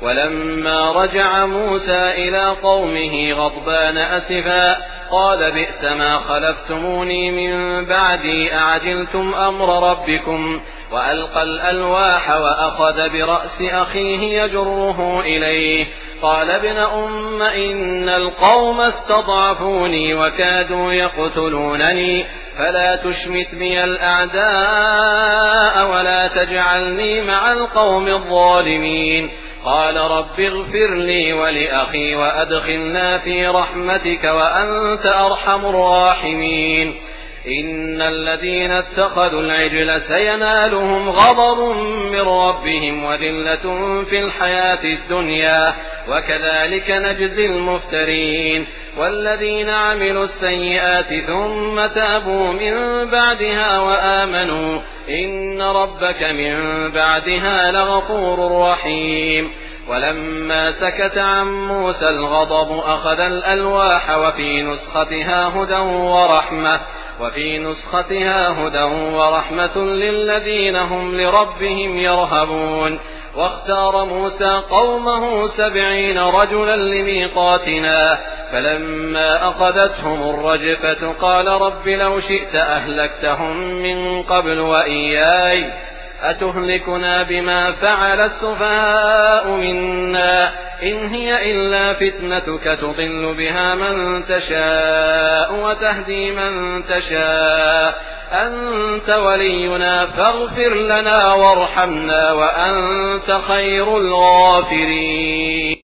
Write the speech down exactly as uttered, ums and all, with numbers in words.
ولما رجع موسى إلى قومه غضبان أسفا قال بئس ما خلفتموني من بعدي أعجلتم أمر ربكم وألقى الألواح وأخذ برأس أخيه يجره إليه قال ابن أم إن القوم استضعفوني وكادوا يقتلونني فلا تشمت بي الأعداء ولا تجعلني مع القوم الظالمين قال رب اغفر لي ولأخي وأدخلنا في رحمتك وأنت أرحم الراحمين إن الذين اتخذوا العجل سينالهم غضب من ربهم وذلة في الحياة الدنيا وكذلك نجزي المفترين والذين عملوا السيئات ثم تابوا من بعدها وآمنوا إن ربك من بعدها لغفور رحيم ولما سكت عن موسى الغضب أخذ الألواح وفي نسختها هدى ورحمة وفي نسختها هدى ورحمة للذين هم لربهم يرهبون واختار موسى قومه سبعين رجلا لميقاتنا فلما أخذتهم الرجفة قال رب لو شئت أهلكتهم من قبل وإياي أتهلكنا بما فعل السفهاء منا إن هي إلا فتنتك تضل بها من تشاء وتهدي من تشاء أنت ولينا فاغفر لنا وارحمنا وأنت خير الغافرين.